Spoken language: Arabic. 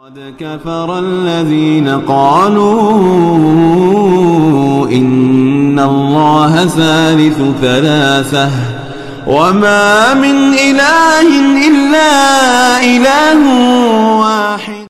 قد كفر الذين قالوا إن الله ثالث ثلاثة وما من إله إلا إله